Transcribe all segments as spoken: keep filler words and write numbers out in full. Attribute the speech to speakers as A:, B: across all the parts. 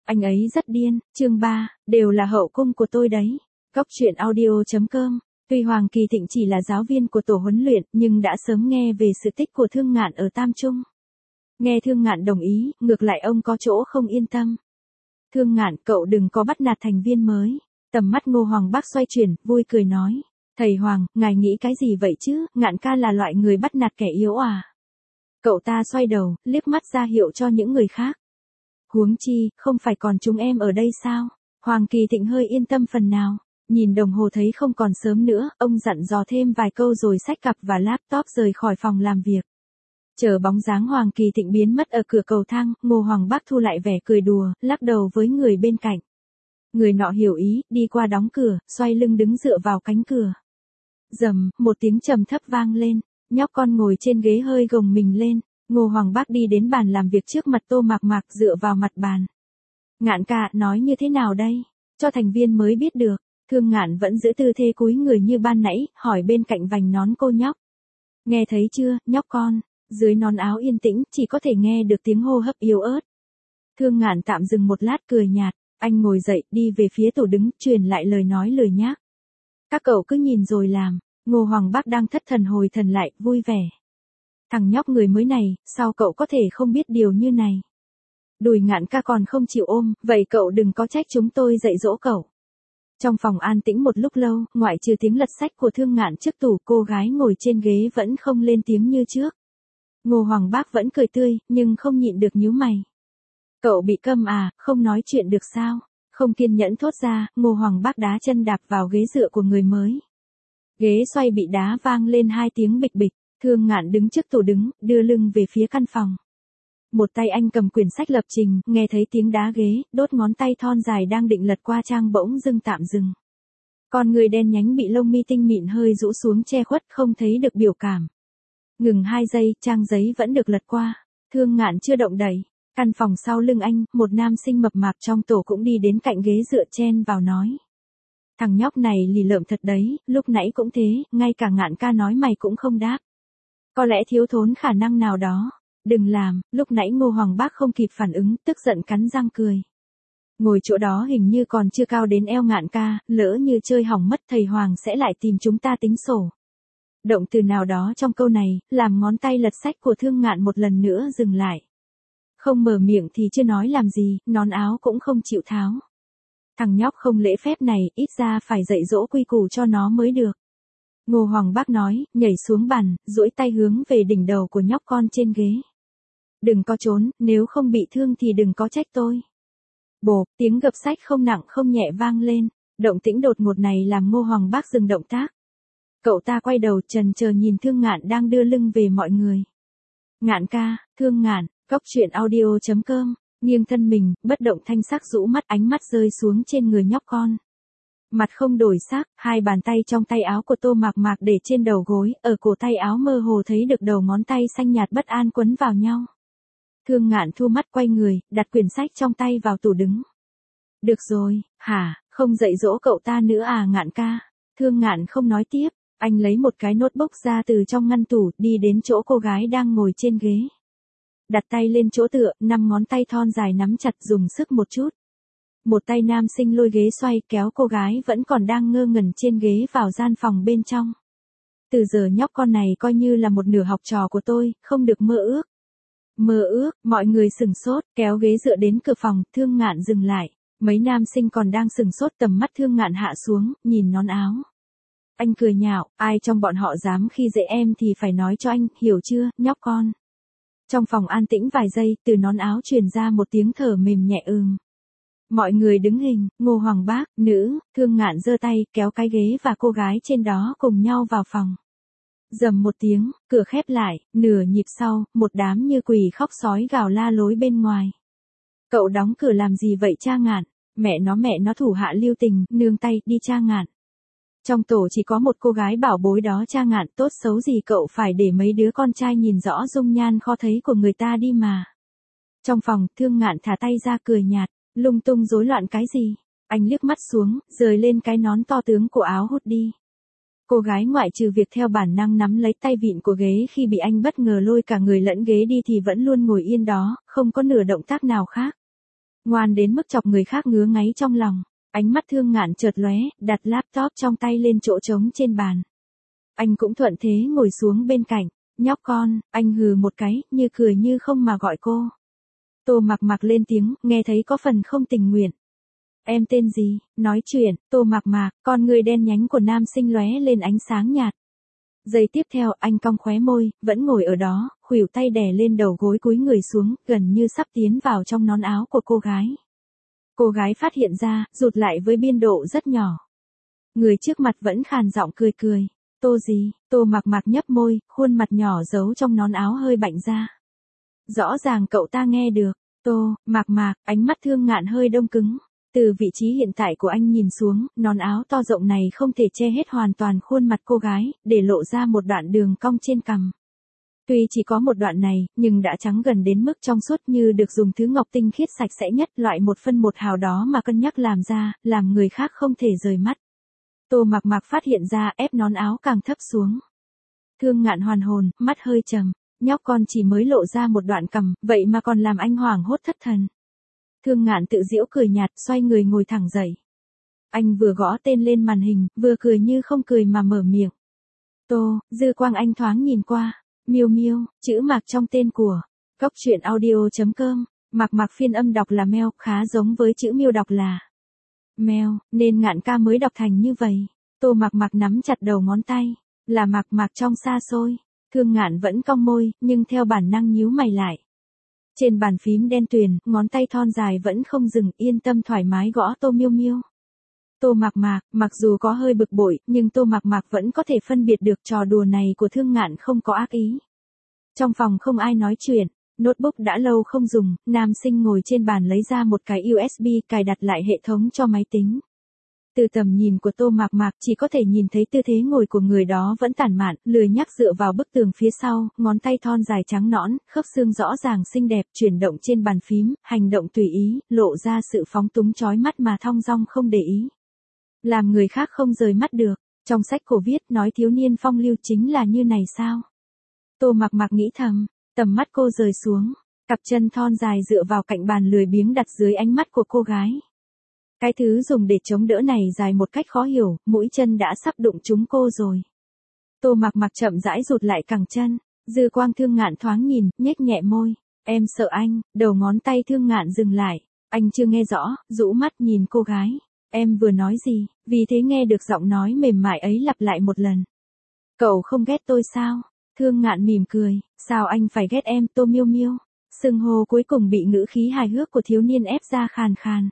A: Anh ấy rất điên. Chương ba, đều là hậu cung của tôi đấy. Góc truyện audio chấm com. Tuy Hoàng Kỳ Thịnh chỉ là giáo viên của tổ huấn luyện, nhưng đã sớm nghe về sự tích của Thương Ngạn ở Tam Trung. Nghe Thương Ngạn đồng ý, ngược lại ông có chỗ không yên tâm. Thương Ngạn, cậu đừng có bắt nạt thành viên mới. Tầm mắt Ngô Hoàng Bác xoay chuyển, vui cười nói. Thầy Hoàng, ngài nghĩ cái gì vậy chứ, Ngạn ca là loại người bắt nạt kẻ yếu à? Cậu ta xoay đầu, liếc mắt ra hiệu cho những người khác. Huống chi, không phải còn chúng em ở đây sao? Hoàng Kỳ Thịnh hơi yên tâm phần nào. Nhìn đồng hồ thấy không còn sớm nữa, ông dặn dò thêm vài câu rồi xách cặp và laptop rời khỏi phòng làm việc. Chờ bóng dáng Hoàng Kỳ Thịnh biến mất ở cửa cầu thang, Ngô Hoàng Bác thu lại vẻ cười đùa, lắc đầu với người bên cạnh. Người nọ hiểu ý, đi qua đóng cửa, xoay lưng đứng dựa vào cánh cửa. Rầm, một tiếng trầm thấp vang lên, nhóc con ngồi trên ghế hơi gồng mình lên. Ngô Hoàng Bác đi đến bàn làm việc trước mặt Tô Mạc Mạc dựa vào mặt bàn. Ngạn ca, nói như thế nào đây? Cho thành viên mới biết được. Thương Ngạn vẫn giữ tư thế cúi người như ban nãy, hỏi bên cạnh vành nón cô nhóc. Nghe thấy chưa, nhóc con? Dưới nón áo yên tĩnh, chỉ có thể nghe được tiếng hô hấp yếu ớt. Thương Ngạn tạm dừng một lát cười nhạt, anh ngồi dậy, đi về phía tủ đứng, truyền lại lời nói lười nhác. Các cậu cứ nhìn rồi làm. Ngô Hoàng Bác đang thất thần hồi thần lại, vui vẻ. Thằng nhóc người mới này, sao cậu có thể không biết điều như này? Đùi Ngạn ca còn không chịu ôm, vậy cậu đừng có trách chúng tôi dạy dỗ cậu. Trong phòng an tĩnh một lúc lâu, ngoại trừ tiếng lật sách của Thương Ngạn trước tủ, cô gái ngồi trên ghế vẫn không lên tiếng như trước. Ngô Hoàng Bác vẫn cười tươi, nhưng không nhịn được nhíu mày. Cậu bị câm à, không nói chuyện được sao? Không kiên nhẫn thốt ra, Ngô Hoàng Bác đá chân đạp vào ghế dựa của người mới. Ghế xoay bị đá vang lên hai tiếng bịch bịch. Thương Ngạn đứng trước tủ đứng, đưa lưng về phía căn phòng. Một tay anh cầm quyển sách lập trình, nghe thấy tiếng đá ghế, đốt ngón tay thon dài đang định lật qua trang bỗng dưng tạm dừng. Con người đen nhánh bị lông mi tinh mịn hơi rũ xuống che khuất không thấy được biểu cảm. Ngừng hai giây, trang giấy vẫn được lật qua. Thương Ngạn chưa động đậy. Căn phòng sau lưng anh, một nam sinh mập mạp trong tổ cũng đi đến cạnh ghế dựa chen vào nói. Thằng nhóc này lì lợm thật đấy, lúc nãy cũng thế, ngay cả Ngạn ca nói mày cũng không đáp. Có lẽ thiếu thốn khả năng nào đó. Đừng làm, lúc nãy Ngô Hoàng Bác không kịp phản ứng, tức giận cắn răng cười. Ngồi chỗ đó hình như còn chưa cao đến eo Ngạn ca, lỡ như chơi hỏng mất thầy Hoàng sẽ lại tìm chúng ta tính sổ. Động từ nào đó trong câu này, làm ngón tay lật sách của Thương Ngạn một lần nữa dừng lại. Không mở miệng thì chưa nói làm gì, nón áo cũng không chịu tháo. Thằng nhóc không lễ phép này, ít ra phải dạy dỗ quy củ cho nó mới được. Ngô Hoàng Bác nói, nhảy xuống bàn, duỗi tay hướng về đỉnh đầu của nhóc con trên ghế. Đừng có trốn, nếu không bị thương thì đừng có trách tôi. Bộp, tiếng gập sách không nặng không nhẹ vang lên, động tĩnh đột ngột này làm Ngô Hoàng Bác dừng động tác. Cậu ta quay đầu trần chờ nhìn Thương Ngạn đang đưa lưng về mọi người. Ngạn ca, Thương Ngạn, góc truyện audio chấm com, nghiêng thân mình, bất động thanh sắc rũ mắt, ánh mắt rơi xuống trên người nhóc con. Mặt không đổi sắc, hai bàn tay trong tay áo của Tô Mạc Mạc để trên đầu gối, ở cổ tay áo mơ hồ thấy được đầu ngón tay xanh nhạt bất an quấn vào nhau. Thương Ngạn thu mắt quay người, đặt quyển sách trong tay vào tủ đứng. Được rồi, hả, không dạy dỗ cậu ta nữa à Ngạn ca? Thương Ngạn không nói tiếp, anh lấy một cái notebook ra từ trong ngăn tủ, đi đến chỗ cô gái đang ngồi trên ghế. Đặt tay lên chỗ tựa, năm ngón tay thon dài nắm chặt dùng sức một chút. Một tay nam sinh lôi ghế xoay kéo cô gái vẫn còn đang ngơ ngẩn trên ghế vào gian phòng bên trong. Từ giờ nhóc con này coi như là một nửa học trò của tôi, không được mơ ước. Mơ ước, mọi người sửng sốt, kéo ghế dựa đến cửa phòng, Thương Ngạn dừng lại. Mấy nam sinh còn đang sửng sốt, tầm mắt Thương Ngạn hạ xuống, nhìn nón áo. Anh cười nhạo, ai trong bọn họ dám khi dễ em thì phải nói cho anh, hiểu chưa, nhóc con. Trong phòng an tĩnh vài giây, từ nón áo truyền ra một tiếng thở mềm nhẹ ừm. Mọi người đứng hình, Ngô Hoàng Bác, nữ, Thương Ngạn giơ tay, kéo cái ghế và cô gái trên đó cùng nhau vào phòng. Rầm một tiếng, cửa khép lại, nửa nhịp sau, một đám như quỷ khóc sói gào la lối bên ngoài. Cậu đóng cửa làm gì vậy cha Ngạn? Mẹ nó mẹ nó thủ hạ lưu tình, nương tay, đi cha Ngạn. Trong tổ chỉ có một cô gái bảo bối đó cha Ngạn, tốt xấu gì cậu phải để mấy đứa con trai nhìn rõ dung nhan khó thấy của người ta đi mà. Trong phòng, Thương Ngạn thả tay ra cười nhạt, lung tung rối loạn cái gì? Anh liếc mắt xuống, rời lên cái nón to tướng của áo hút đi. Cô gái ngoại trừ việc theo bản năng nắm lấy tay vịn của ghế khi bị anh bất ngờ lôi cả người lẫn ghế đi thì vẫn luôn ngồi yên đó, không có nửa động tác nào khác. Ngoan đến mức chọc người khác ngứa ngáy trong lòng. Ánh mắt Thương Ngạn chợt lóe, đặt laptop trong tay lên chỗ trống trên bàn. Anh cũng thuận thế ngồi xuống bên cạnh. Nhóc con, anh hừ một cái, như cười như không mà gọi cô. Tô Mặc Mặc lên tiếng, nghe thấy có phần không tình nguyện. Em tên gì? Nói chuyện, Tô Mặc Mặc, con người đen nhánh của nam sinh lóe lên ánh sáng nhạt. Giây tiếp theo anh cong khóe môi, vẫn ngồi ở đó, khuỷu tay đè lên đầu gối cúi người xuống, gần như sắp tiến vào trong nón áo của cô gái. Cô gái phát hiện ra, rụt lại với biên độ rất nhỏ. Người trước mặt vẫn khàn giọng cười cười. Tô gì? Tô Mặc Mặc nhấp môi, khuôn mặt nhỏ giấu trong nón áo hơi bạnh ra. Rõ ràng cậu ta nghe được. Tô, Mặc Mặc, ánh mắt Thương Ngạn hơi đông cứng. Từ vị trí hiện tại của anh nhìn xuống, nón áo to rộng này không thể che hết hoàn toàn khuôn mặt cô gái, để lộ ra một đoạn đường cong trên cằm. Tuy chỉ có một đoạn này, nhưng đã trắng gần đến mức trong suốt như được dùng thứ ngọc tinh khiết sạch sẽ nhất loại một phân một hào đó mà cân nhắc làm ra, làm người khác không thể rời mắt. Tô Mặc Mặc phát hiện ra ép nón áo càng thấp xuống. Thương Ngạn hoàn hồn, mắt hơi trầm. Nhóc con chỉ mới lộ ra một đoạn cằm, vậy mà còn làm anh hoảng hốt thất thần. Thương Ngạn tự giễu cười nhạt, xoay người ngồi thẳng dậy. Anh vừa gõ tên lên màn hình, vừa cười như không cười mà mở miệng. Tô, dư quang anh thoáng nhìn qua. Miêu Miêu, chữ Mạc trong tên của Cốc truyện audio chấm com. Mặc Mặc phiên âm đọc là Meo, khá giống với chữ Miêu đọc là Meo, nên Ngạn ca mới đọc thành như vậy. Tô Mặc Mặc nắm chặt đầu ngón tay. Là Mặc Mặc trong xa xôi. Thương Ngạn vẫn cong môi, nhưng theo bản năng nhíu mày lại. Trên bàn phím đen tuyền, ngón tay thon dài vẫn không dừng, yên tâm thoải mái gõ Tô Miêu Miêu. Tô Mặc Mặc, mặc dù có hơi bực bội, nhưng Tô Mặc Mặc vẫn có thể phân biệt được trò đùa này của Thương Ngạn không có ác ý. Trong phòng không ai nói chuyện, notebook đã lâu không dùng, nam sinh ngồi trên bàn lấy ra một cái u ét bê cài đặt lại hệ thống cho máy tính. Từ tầm nhìn của Tô Mặc Mặc chỉ có thể nhìn thấy tư thế ngồi của người đó vẫn tản mạn, lười nhác dựa vào bức tường phía sau, ngón tay thon dài trắng nõn, khớp xương rõ ràng xinh đẹp, chuyển động trên bàn phím, hành động tùy ý, lộ ra sự phóng túng chói mắt mà thong dong không để ý. Làm người khác không rời mắt được. Trong sách cổ viết nói thiếu niên phong lưu chính là như này sao? Tô Mặc Mặc nghĩ thầm, tầm mắt cô rời xuống, cặp chân thon dài dựa vào cạnh bàn lười biếng đặt dưới ánh mắt của cô gái. Cái thứ dùng để chống đỡ này dài một cách khó hiểu, mũi chân đã sắp đụng trúng cô rồi. Tô Mặc Mặc chậm rãi rụt lại cẳng chân, dư quang Thương Ngạn thoáng nhìn, nhếch nhẹ môi. Em sợ anh, đầu ngón tay Thương Ngạn dừng lại. Anh chưa nghe rõ, rũ mắt nhìn cô gái. Em vừa nói gì, vì thế nghe được giọng nói mềm mại ấy lặp lại một lần. Cậu không ghét tôi sao? Thương Ngạn mỉm cười, sao anh phải ghét em, Tô Miêu Miêu? Xưng hô cuối cùng bị ngữ khí hài hước của thiếu niên ép ra khàn khàn.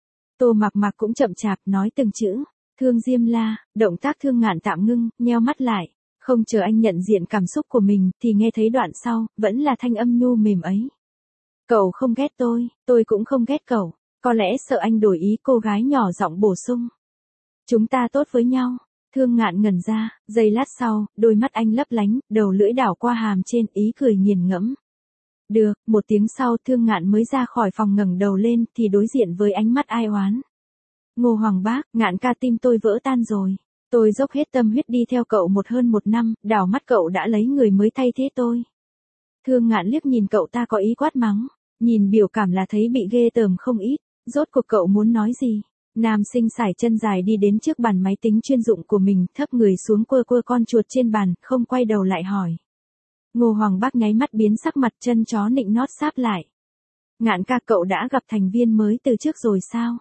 A: Tô Mặc Mặc cũng chậm chạp nói từng chữ. Thương Diêm La, động tác Thương Ngạn tạm ngưng, nheo mắt lại. Không chờ anh nhận diện cảm xúc của mình, thì nghe thấy đoạn sau, vẫn là thanh âm nhu mềm ấy. Cậu không ghét tôi, tôi cũng không ghét cậu. Có lẽ sợ anh đổi ý, cô gái nhỏ giọng bổ sung. Chúng ta tốt với nhau. Thương Ngạn ngẩn ra, giây lát sau, đôi mắt anh lấp lánh, đầu lưỡi đảo qua hàm trên, ý cười nghiền ngẫm. Được, một tiếng sau Thương Ngạn mới ra khỏi phòng ngẩng đầu lên thì đối diện với ánh mắt ai oán. Ngô Hoàng Bác, Ngạn ca tim tôi vỡ tan rồi. Tôi dốc hết tâm huyết đi theo cậu một hơn một năm, đảo mắt cậu đã lấy người mới thay thế tôi. Thương Ngạn liếc nhìn cậu ta có ý quát mắng, nhìn biểu cảm là thấy bị ghê tởm không ít, rốt cuộc cậu muốn nói gì? Nam sinh sải chân dài đi đến trước bàn máy tính chuyên dụng của mình, thấp người xuống quơ quơ con chuột trên bàn, không quay đầu lại hỏi. Ngô Hoàng Bác nháy mắt biến sắc mặt, chân chó nịnh nót sáp lại. Ngạn ca, cậu đã gặp thành viên mới từ trước rồi sao?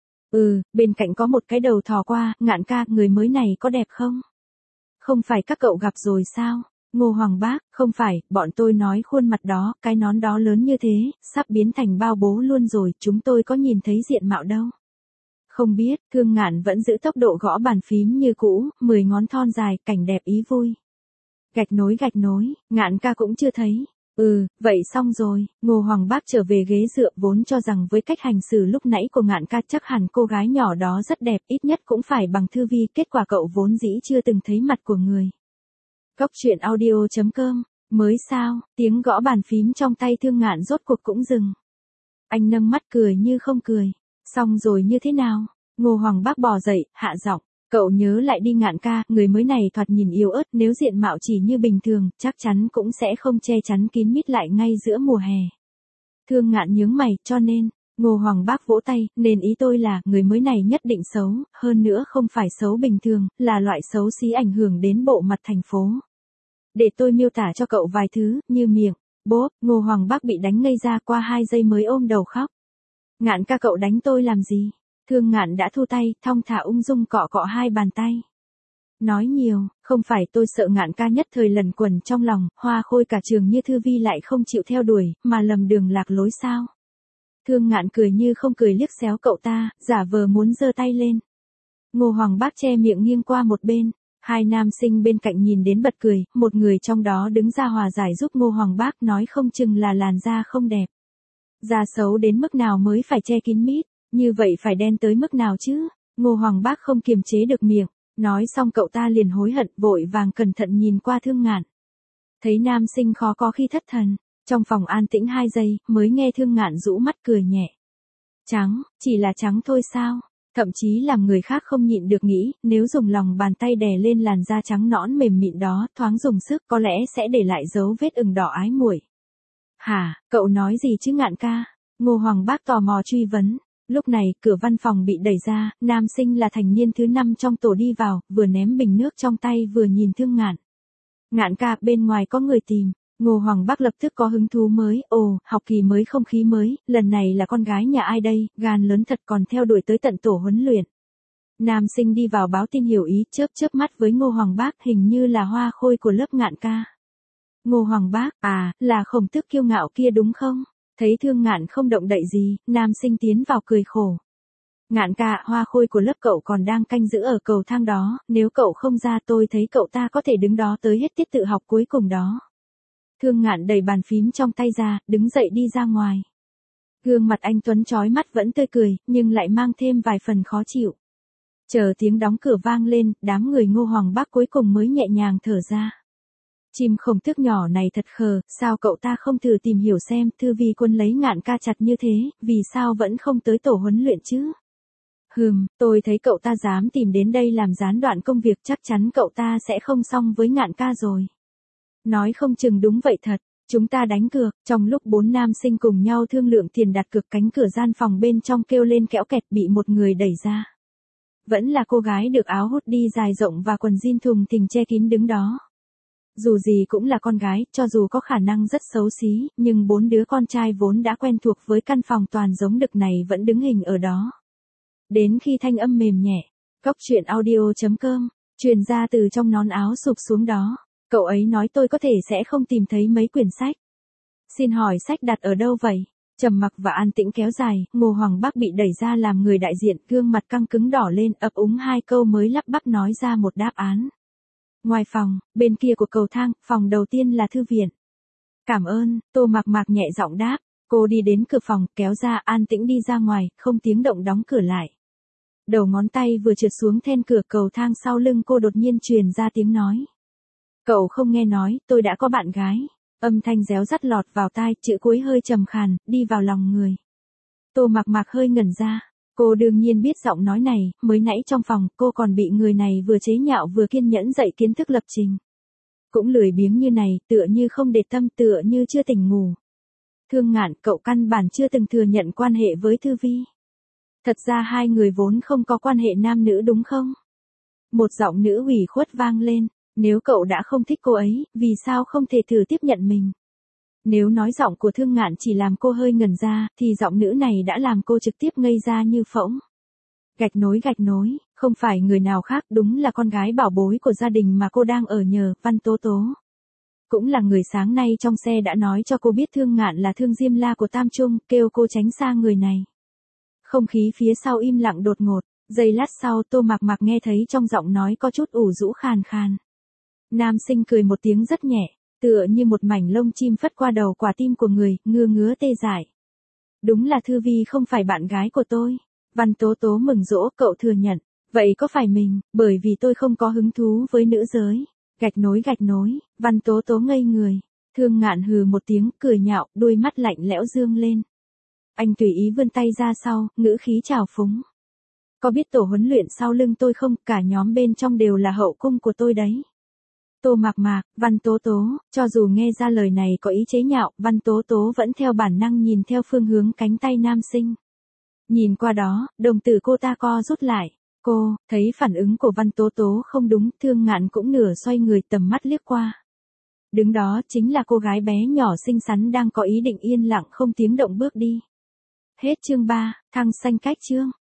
A: Ừ, bên cạnh có một cái đầu thò qua. Ngạn ca, người mới này có đẹp không? Không phải các cậu gặp rồi sao? Ngô Hoàng Bác, không phải, bọn tôi nói khuôn mặt đó, cái nón đó lớn như thế, sắp biến thành bao bố luôn rồi, chúng tôi có nhìn thấy diện mạo đâu. Không biết, Thương Ngạn vẫn giữ tốc độ gõ bàn phím như cũ, mười ngón thon dài, cảnh đẹp ý vui. Gạch nối gạch nối, Ngạn ca cũng chưa thấy. Ừ, vậy xong rồi. Ngô Hoàng Bác trở về ghế dựa, vốn cho rằng với cách hành xử lúc nãy của Ngạn ca chắc hẳn cô gái nhỏ đó rất đẹp, ít nhất cũng phải bằng Thư Vi, kết quả cậu vốn dĩ chưa từng thấy mặt của người. Cốc truyện audio chấm com, mới sao, tiếng gõ bàn phím trong tay Thương Ngạn rốt cuộc cũng dừng. Anh nâng mắt cười như không cười. Xong rồi như thế nào? Ngô Hoàng Bác bò dậy, hạ giọng. Cậu nhớ lại đi Ngạn ca, người mới này thoạt nhìn yếu ớt, nếu diện mạo chỉ như bình thường, chắc chắn cũng sẽ không che chắn kín mít lại ngay giữa mùa hè. Thương Ngạn nhướng mày, cho nên, Ngô Hoàng Bác vỗ tay, nên ý tôi là, người mới này nhất định xấu, hơn nữa không phải xấu bình thường, là loại xấu xí ảnh hưởng đến bộ mặt thành phố. Để tôi miêu tả cho cậu vài thứ, như miệng, bốp, Ngô Hoàng Bác bị đánh ngây ra qua hai giây mới ôm đầu khóc. Ngạn ca cậu đánh tôi làm gì? Thương Ngạn đã thu tay, thong thả ung dung cọ cọ hai bàn tay. Nói nhiều, không phải tôi sợ Ngạn ca nhất thời lẩn quẩn trong lòng, hoa khôi cả trường như Thư Vi lại không chịu theo đuổi, mà lầm đường lạc lối sao? Thương Ngạn cười như không cười liếc xéo cậu ta, giả vờ muốn giơ tay lên. Ngô Hoàng Bác che miệng nghiêng qua một bên, hai nam sinh bên cạnh nhìn đến bật cười, một người trong đó đứng ra hòa giải giúp Ngô Hoàng Bác nói không chừng là làn da không đẹp. Da xấu đến mức nào mới phải che kín mít, như vậy phải đen tới mức nào chứ? Ngô Hoàng Bác không kiềm chế được miệng, nói xong cậu ta liền hối hận, vội vàng cẩn thận nhìn qua Thương Ngạn. Thấy nam sinh khó có khi thất thần, trong phòng an tĩnh hai giây, mới nghe Thương Ngạn rũ mắt cười nhẹ. Trắng, chỉ là trắng thôi sao? Thậm chí làm người khác không nhịn được nghĩ, nếu dùng lòng bàn tay đè lên làn da trắng nõn mềm mịn đó, thoáng dùng sức có lẽ sẽ để lại dấu vết ửng đỏ ái muội. Hả, cậu nói gì chứ Ngạn ca? Ngô Hoàng Bác tò mò truy vấn. Lúc này, cửa văn phòng bị đẩy ra, nam sinh là thành niên thứ năm trong tổ đi vào, vừa ném bình nước trong tay vừa nhìn Thương Ngạn. Ngạn ca, bên ngoài có người tìm. Ngô Hoàng Bác lập tức có hứng thú mới, ồ, học kỳ mới không khí mới, lần này là con gái nhà ai đây, gan lớn thật còn theo đuổi tới tận tổ huấn luyện. Nam sinh đi vào báo tin hiểu ý, chớp chớp mắt với Ngô Hoàng Bác, hình như là hoa khôi của lớp Ngạn ca. Ngô Hoàng Bác, à, là Khổng Tước kiêu ngạo kia đúng không? Thấy Thương Ngạn không động đậy gì, nam sinh tiến vào cười khổ. Ngạn ca, hoa khôi của lớp cậu còn đang canh giữ ở cầu thang đó, nếu cậu không ra tôi thấy cậu ta có thể đứng đó tới hết tiết tự học cuối cùng đó. Thương Ngạn đẩy bàn phím trong tay ra, đứng dậy đi ra ngoài. Gương mặt anh tuấn chói mắt vẫn tươi cười, nhưng lại mang thêm vài phần khó chịu. Chờ tiếng đóng cửa vang lên, đám người Ngô Hoàng Bác cuối cùng mới nhẹ nhàng thở ra. Chim Khổng Tước nhỏ này thật khờ, sao cậu ta không thử tìm hiểu xem, Thư Vi Quân lấy Ngạn ca chặt như thế, vì sao vẫn không tới tổ huấn luyện chứ? Hừm, tôi thấy cậu ta dám tìm đến đây làm gián đoạn công việc, chắc chắn cậu ta sẽ không xong với Ngạn ca rồi. Nói không chừng đúng vậy thật, chúng ta đánh cược. Trong lúc bốn nam sinh cùng nhau thương lượng tiền đặt cược, cánh cửa gian phòng bên trong kêu lên kéo kẹt, bị một người đẩy ra. Vẫn là cô gái được áo hoodie dài rộng và quần jean thùng thình che kín đứng đó. Dù gì cũng là con gái, cho dù có khả năng rất xấu xí, nhưng bốn đứa con trai vốn đã quen thuộc với căn phòng toàn giống đực này vẫn đứng hình ở đó. Đến khi thanh âm mềm nhẹ, cóc truyện audio chấm com, truyền ra từ trong nón áo sụp xuống đó. Cậu ấy nói tôi có thể sẽ không tìm thấy mấy quyển sách. Xin hỏi sách đặt ở đâu vậy? Trầm mặc và an tĩnh kéo dài, Ngô Hoàng Bác bị đẩy ra làm người đại diện, gương mặt căng cứng đỏ lên, ấp úng hai câu mới lắp bắp nói ra một đáp án. Ngoài phòng, bên kia của cầu thang, phòng đầu tiên là thư viện. Cảm ơn, Tô Mạc Mạc nhẹ giọng đáp. Cô đi đến cửa phòng, kéo ra, an tĩnh đi ra ngoài, không tiếng động đóng cửa lại. Đầu ngón tay vừa trượt xuống then cửa cầu thang sau lưng cô đột nhiên truyền ra tiếng nói. Cậu không nghe nói, tôi đã có bạn gái. Âm thanh réo rắt lọt vào tai, chữ cuối hơi trầm khàn, đi vào lòng người. Tô Mạc Mạc hơi ngẩn ra. Cô đương nhiên biết giọng nói này, mới nãy trong phòng, cô còn bị người này vừa chế nhạo vừa kiên nhẫn dạy kiến thức lập trình. Cũng lười biếng như này, tựa như không để tâm, tựa như chưa tỉnh ngủ. Thương Ngạn, cậu căn bản chưa từng thừa nhận quan hệ với Thư Vi. Thật ra hai người vốn không có quan hệ nam nữ đúng không? Một giọng nữ ủy khuất vang lên. Nếu cậu đã không thích cô ấy, vì sao không thể thử tiếp nhận mình? Nếu nói giọng của Thương Ngạn chỉ làm cô hơi ngẩn ra, thì giọng nữ này đã làm cô trực tiếp ngây ra như phỗng. Gạch nối gạch nối, không phải người nào khác, đúng là con gái bảo bối của gia đình mà cô đang ở nhờ, Văn Tố Tố. Cũng là người sáng nay trong xe đã nói cho cô biết Thương Ngạn là Thương Diêm La của Tam Trung, kêu cô tránh xa người này. Không khí phía sau im lặng đột ngột, giây lát sau Tô Mạc Mạc nghe thấy trong giọng nói có chút ủ rũ khàn khàn. Nam sinh cười một tiếng rất nhẹ, tựa như một mảnh lông chim phất qua đầu quả tim của người, ngứa ngứa tê dại. Đúng là Thư Vi không phải bạn gái của tôi. Văn Tố Tố mừng rỗ, cậu thừa nhận. Vậy có phải mình, bởi vì tôi không có hứng thú với nữ giới. Gạch nối gạch nối, Văn Tố Tố ngây người. Thương Ngạn hừ một tiếng, cười nhạo, đôi mắt lạnh lẽo dương lên. Anh tùy ý vươn tay ra sau, ngữ khí trào phúng. Có biết tổ huấn luyện sau lưng tôi không, cả nhóm bên trong đều là hậu cung của tôi đấy. Tô Mạc Mạc, Văn Tố Tố, cho dù nghe ra lời này có ý chế nhạo, Văn Tố Tố vẫn theo bản năng nhìn theo phương hướng cánh tay nam sinh. Nhìn qua đó, đồng tử cô ta co rút lại. Cô, thấy phản ứng của Văn Tố Tố không đúng, Thương Ngạn cũng nửa xoay người tầm mắt liếc qua. Đứng đó chính là cô gái bé nhỏ xinh xắn đang có ý định yên lặng không tiếng động bước đi. Hết chương ba, thăng xanh cách chương.